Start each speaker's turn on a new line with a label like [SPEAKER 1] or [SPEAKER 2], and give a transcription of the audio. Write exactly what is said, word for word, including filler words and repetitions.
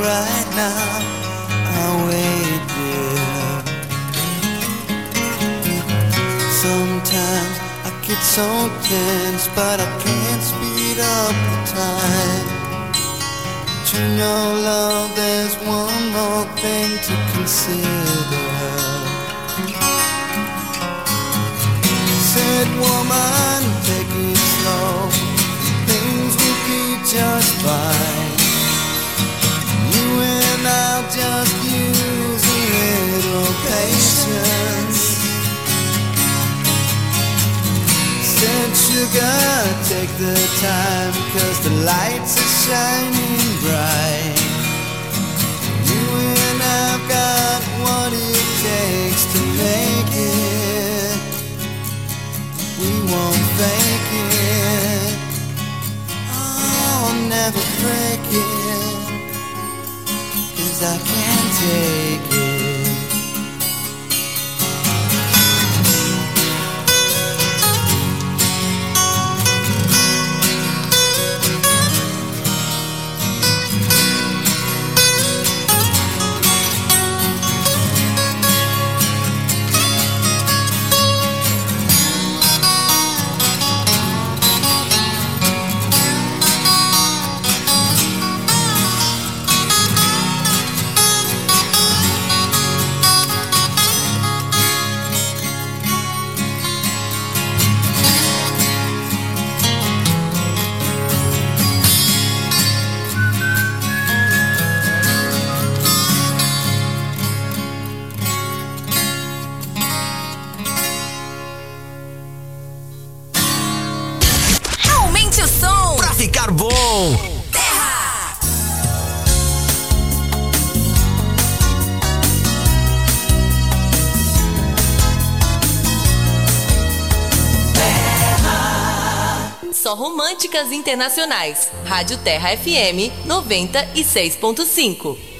[SPEAKER 1] right now. I'll wait there. Sometimes I get so tense, but I can't speed up the time. But you know, love, there's one more thing to consider. Said, woman, take it slow, things will be just fine. You and I'll just use a little patience. Said, sugar, take the time, 'cause the lights are shining bright. You and I've got what it takes to make it. We won't fake it. I'll never break it, 'cause I can't take it.
[SPEAKER 2] Ficar bom.
[SPEAKER 3] Terra. Terra. Só românticas internacionais. Rádio Terra F M noventa e seis ponto cinco.